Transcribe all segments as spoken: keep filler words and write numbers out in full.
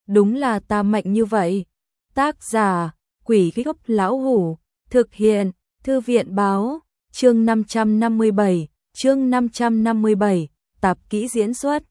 đúng là ta mạnh như vậy. Tác giả, Quỷ Gốc Lão Hủ, thực hiện, Thư viện báo, chương năm trăm năm mươi bảy, chương năm trăm năm mươi bảy, tạp kỹ diễn xuất.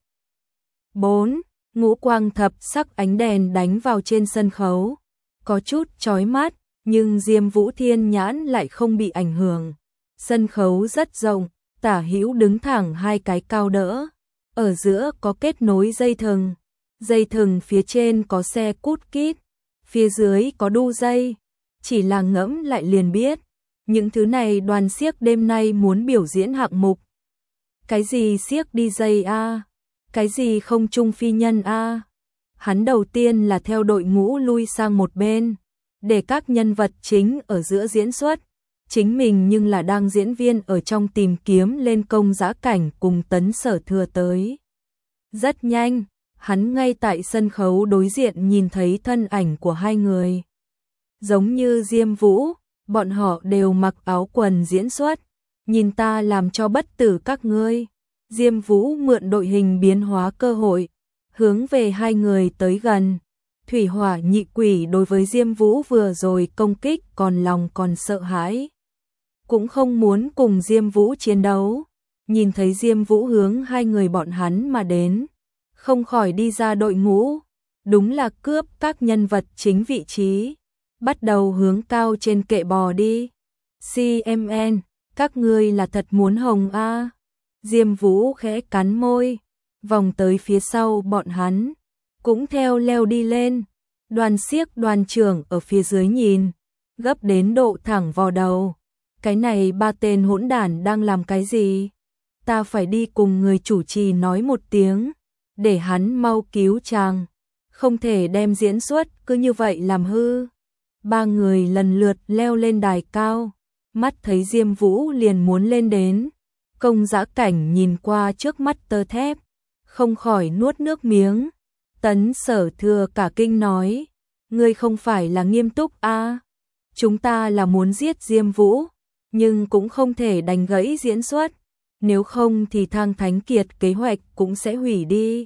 bốn. Ngũ quang thập sắc ánh đèn đánh vào trên sân khấu, có chút chói mắt, nhưng Diêm Vũ Thiên nhãn lại không bị ảnh hưởng. Sân khấu rất rộng, tả hữu đứng thẳng hai cái cao đỡ, ở giữa có kết nối dây thừng, dây thừng phía trên có xe cút kít, phía dưới có đu dây, chỉ là ngẫm lại liền biết, những thứ này đoàn xiếc đêm nay muốn biểu diễn hạng mục. Cái gì xiếc đi dây a? Cái gì không trung phi nhân a? Hắn đầu tiên là theo đội ngũ lui sang một bên, để các nhân vật chính ở giữa diễn xuất, chính mình nhưng là đang diễn viên ở trong tìm kiếm lên Công Dã Cảnh cùng Tấn Sở Thừa tới. Rất nhanh, hắn ngay tại sân khấu đối diện nhìn thấy thân ảnh của hai người. Giống như Diêm Vũ, bọn họ đều mặc áo quần diễn xuất, nhìn ta làm cho bất tử các ngươi. Diêm Vũ mượn đội hình biến hóa cơ hội, hướng về hai người tới gần. Thủy Hỏa Nhị Quỷ đối với Diêm Vũ vừa rồi công kích còn lòng còn sợ hãi, cũng không muốn cùng Diêm Vũ chiến đấu. Nhìn thấy Diêm Vũ hướng hai người bọn hắn mà đến, không khỏi đi ra đội ngũ, đúng là cướp các nhân vật chính vị trí, bắt đầu hướng cao trên kệ bò đi. xê em en, các ngươi là thật muốn hồng a? À? Diêm Vũ khẽ cắn môi, vòng tới phía sau bọn hắn, cũng theo leo đi lên. Đoàn xiếc đoàn trưởng ở phía dưới nhìn, gấp đến độ thẳng vào đầu. Cái này ba tên hỗn đản đang làm cái gì? Ta phải đi cùng người chủ trì nói một tiếng, để hắn mau cứu chàng, không thể đem diễn xuất cứ như vậy làm hư. Ba người lần lượt leo lên đài cao, mắt thấy Diêm Vũ liền muốn lên đến. Công Dã Cảnh nhìn qua trước mắt tơ thép, không khỏi nuốt nước miếng. Tấn Sở Thừa cả kinh nói, ngươi không phải là nghiêm túc a? À? Chúng ta là muốn giết Diêm Vũ, nhưng cũng không thể đánh gãy diễn xuất, nếu không thì Thang Thánh Kiệt kế hoạch cũng sẽ hủy đi.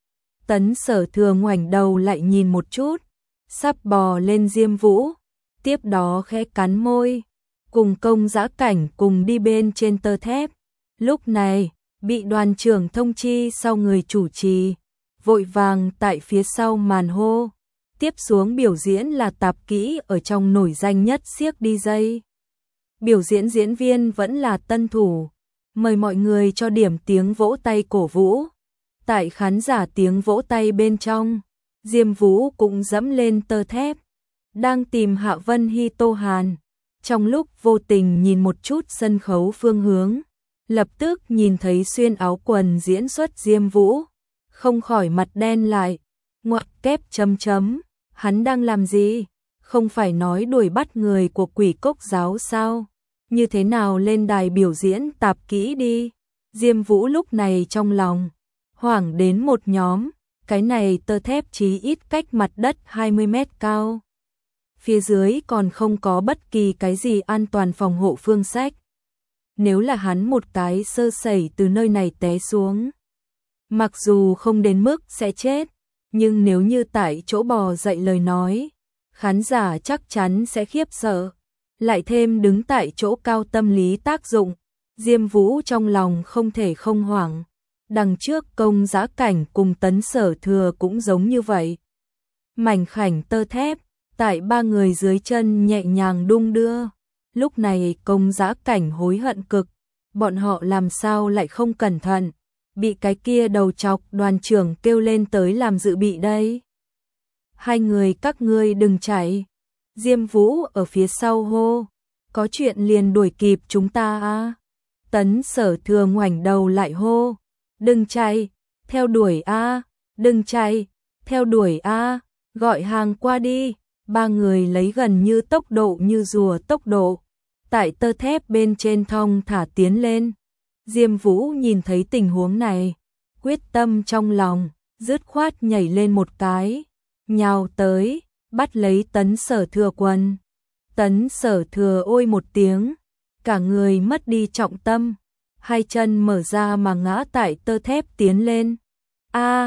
Tấn Sở Thừa ngoảnh đầu lại nhìn một chút, sắp bò lên Diêm Vũ, tiếp đó khẽ cắn môi, cùng Công Dã Cảnh cùng đi bên trên tơ thép. Lúc này, bị đoàn trưởng thông chi sau người chủ trì, vội vàng tại phía sau màn hô, tiếp xuống biểu diễn là tạp kỹ ở trong nổi danh nhất xiếc đi dây. Biểu diễn diễn viên vẫn là tân thủ, mời mọi người cho điểm tiếng vỗ tay cổ vũ. Tại khán giả tiếng vỗ tay bên trong, Diêm Vũ cũng dẫm lên tơ thép, đang tìm Hạ Vân Hy Tô Hàn. Trong lúc vô tình nhìn một chút sân khấu phương hướng, lập tức nhìn thấy xuyên áo quần diễn xuất Diêm Vũ, không khỏi mặt đen lại, ngoặc kép chấm chấm, hắn đang làm gì? Không phải nói đuổi bắt người của Quỷ Cốc giáo sao? Như thế nào lên đài biểu diễn tạp kỹ đi? Diêm Vũ lúc này trong lòng hoảng đến một nhóm, cái này tơ thép chí ít cách mặt đất hai mươi mét cao. Phía dưới còn không có bất kỳ cái gì an toàn phòng hộ phương sách. Nếu là hắn một cái sơ sẩy từ nơi này té xuống, mặc dù không đến mức sẽ chết, nhưng nếu như tại chỗ bò dậy lời nói, khán giả chắc chắn sẽ khiếp sợ. Lại thêm đứng tại chỗ cao tâm lý tác dụng, Diêm Vũ trong lòng không thể không hoảng. Đằng trước Công Dã Cảnh cùng Tấn Sở Thừa cũng giống như vậy. Mảnh khảnh tơ thép, tại ba người dưới chân nhẹ nhàng đung đưa. Lúc này Công Dã Cảnh hối hận cực, bọn họ làm sao lại không cẩn thận, bị cái kia đầu chọc đoàn trưởng kêu lên tới làm dự bị đây. Hai người các ngươi đừng chạy. Diêm Vũ ở phía sau hô, có chuyện liền đuổi kịp chúng ta a. Tấn Sở Thừa ngoảnh đầu lại hô, đừng chạy, theo đuổi a, đừng chạy, theo đuổi a, gọi hàng qua đi. Ba người lấy gần như tốc độ như rùa tốc độ, tại tơ thép bên trên thong thả tiến lên. Diêm Vũ nhìn thấy tình huống này, quyết tâm trong lòng, dứt khoát nhảy lên một cái, nhào tới, bắt lấy Tấn Sở Thừa quần. Tấn Sở Thừa ôi một tiếng, cả người mất đi trọng tâm, hai chân mở ra mà ngã tại tơ thép tiến lên. A,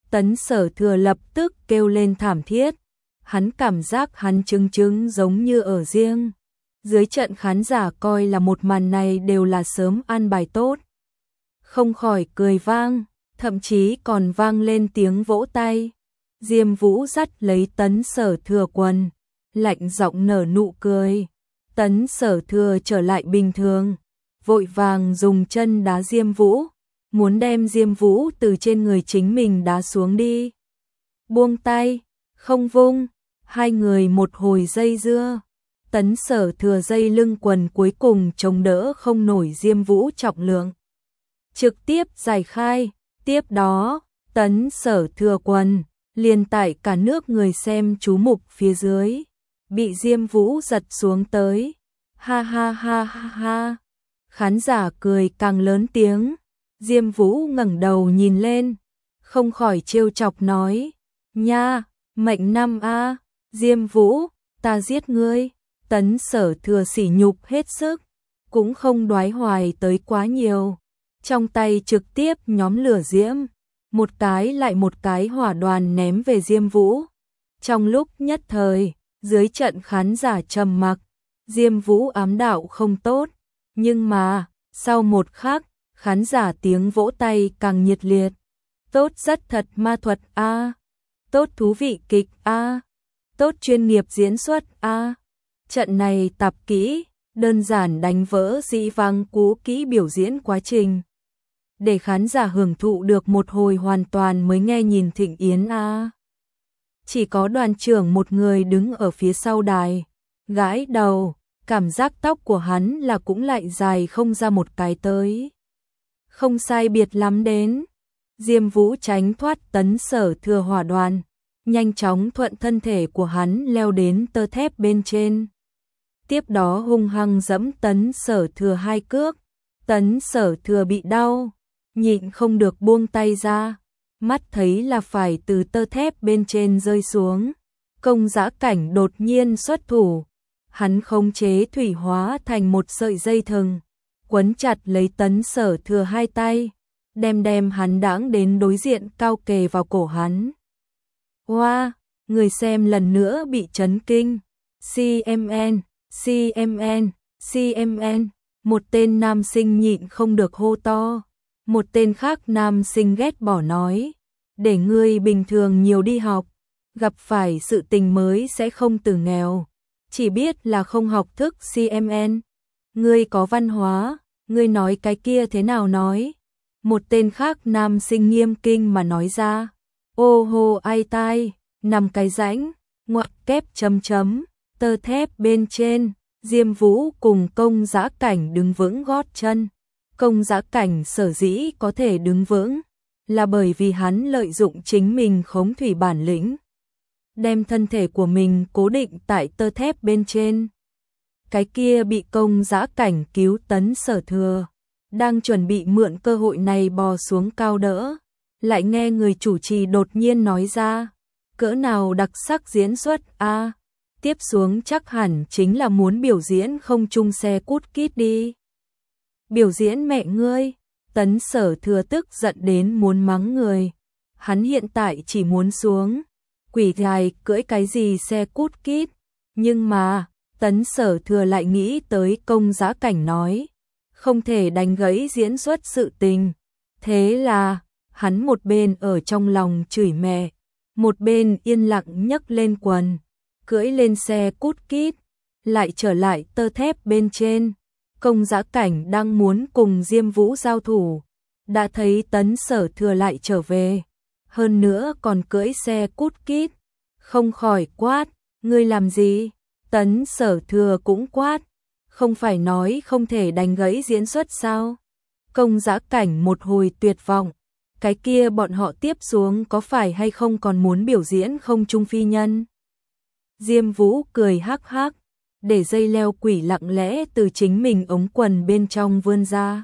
Tấn Sở Thừa lập tức kêu lên thảm thiết. Hắn cảm giác hắn chứng chứng giống như ở riêng. Dưới trận khán giả coi là một màn này đều là sớm an bài tốt. Không khỏi cười vang, thậm chí còn vang lên tiếng vỗ tay. Diêm Vũ dắt lấy Tấn Sở Thừa quần, lạnh giọng nở nụ cười. Tấn Sở Thừa trở lại bình thường, vội vàng dùng chân đá Diêm Vũ, muốn đem Diêm Vũ từ trên người chính mình đá xuống đi. Buông tay, không vung, hai người một hồi dây dưa. Tấn Sở Thừa dây lưng quần cuối cùng chống đỡ không nổi Diêm Vũ trọng lượng, trực tiếp giải khai. Tiếp đó, Tấn Sở Thừa quần liền tại cả nước người xem chú mục phía dưới, bị Diêm Vũ giật xuống tới. Ha ha ha ha ha. Khán giả cười càng lớn tiếng. Diêm Vũ ngẩng đầu nhìn lên, không khỏi trêu chọc nói: "Nha, mệnh năm a, Diêm Vũ, ta giết ngươi." Tấn Sở Thừa sỉ nhục hết sức, cũng không đoái hoài tới quá nhiều, trong tay trực tiếp nhóm lửa diễm, một cái lại một cái hỏa đoàn ném về Diêm Vũ. Trong lúc nhất thời, dưới trận khán giả trầm mặc. Diêm Vũ ám đạo không tốt, nhưng mà, sau một khắc, khán giả tiếng vỗ tay càng nhiệt liệt. Tốt, rất thật ma thuật a, tốt thú vị kịch a, tốt chuyên nghiệp diễn xuất a. Trận này tập kỹ, đơn giản đánh vỡ dĩ vãng cũ kỹ biểu diễn quá trình, để khán giả hưởng thụ được một hồi hoàn toàn mới nghe nhìn thịnh yến a. Chỉ có đoàn trưởng một người đứng ở phía sau đài, gãi đầu, cảm giác tóc của hắn là cũng lại dài không ra một cái tới. Không sai biệt lắm đến. Diêm Vũ tránh thoát Tấn Sở Thừa hỏa đoàn, nhanh chóng thuận thân thể của hắn leo đến tơ thép bên trên. Tiếp đó hung hăng giẫm Tấn Sở Thừa hai cước. Tấn Sở Thừa bị đau, nhịn không được buông tay ra, mắt thấy là phải từ tơ thép bên trên rơi xuống. Công Dã Cảnh đột nhiên xuất thủ, hắn khống chế thủy hóa thành một sợi dây thừng, quấn chặt lấy Tấn Sở Thừa hai tay, đem đem hắn đãng đến đối diện cao kề vào cổ hắn. Wow, người xem lần nữa bị chấn kinh. xê em en, xê em en, xê em en, một tên nam sinh nhịn không được hô to. Một tên khác nam sinh ghét bỏ nói: "Để ngươi bình thường nhiều đi học, gặp phải sự tình mới sẽ không từ nghèo, chỉ biết là không học thức xê em en. Ngươi có văn hóa, ngươi nói cái kia thế nào nói?" Một tên khác nam sinh nghiêm kinh mà nói ra: "Ô hô ai tai, nằm cái rãnh, ngoặc kép chấm chấm." Tơ thép bên trên, Diêm Vũ cùng Công Dã Cảnh đứng vững gót chân. Công Dã Cảnh sở dĩ có thể đứng vững, là bởi vì hắn lợi dụng chính mình khống thủy bản lĩnh, đem thân thể của mình cố định tại tơ thép bên trên. Cái kia bị Công Dã Cảnh cứu Tấn Sở Thừa, đang chuẩn bị mượn cơ hội này bò xuống cao đỡ, lại nghe người chủ trì đột nhiên nói ra: "Cỡ nào đặc sắc diễn xuất a, à, tiếp xuống chắc hẳn chính là muốn biểu diễn không trung xe cút kít đi." "Biểu diễn mẹ ngươi!" Tấn Sở Thừa tức giận đến muốn mắng người. Hắn hiện tại chỉ muốn xuống quỷ thai cưỡi cái gì xe cút kít, nhưng mà Tấn Sở Thừa lại nghĩ tới Công Dã Cảnh nói không thể đánh gãy diễn xuất sự tình. Thế là hắn một bên ở trong lòng chửi mẹ, một bên yên lặng nhấc lên quần, cưỡi lên xe cút kít, lại trở lại tơ thép bên trên. Công Dã Cảnh đang muốn cùng Diêm Vũ giao thủ, đã thấy Tấn Sở Thừa lại trở về, hơn nữa còn cưỡi xe cút kít, không khỏi quát: "Ngươi làm gì?" Tấn Sở Thừa cũng quát: "Không phải nói không thể đánh gãy diễn xuất sao?" Công Dã Cảnh một hồi tuyệt vọng, cái kia bọn họ tiếp xuống có phải hay không còn muốn biểu diễn không trung phi nhân? Diêm Vũ cười hắc hắc, để dây leo quỷ lặng lẽ từ chính mình ống quần bên trong vươn ra,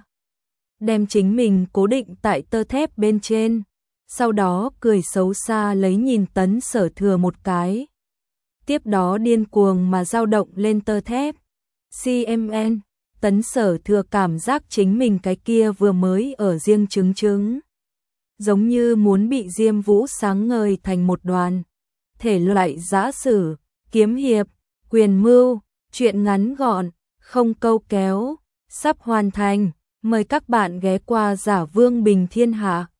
đem chính mình cố định tại tơ thép bên trên, sau đó cười xấu xa lấy nhìn Tấn Sở Thừa một cái. Tiếp đó điên cuồng mà dao động lên tơ thép. xê em en, Tấn Sở Thừa cảm giác chính mình cái kia vừa mới ở riêng chứng chứng. giống như muốn bị Diêm Vũ sáng ngời thành một đoàn. Thể loại giã sử, kiếm hiệp, quyền mưu, truyện ngắn gọn, không câu kéo, sắp hoàn thành. Mời các bạn ghé qua Giả Vương Bình Thiên Hạ.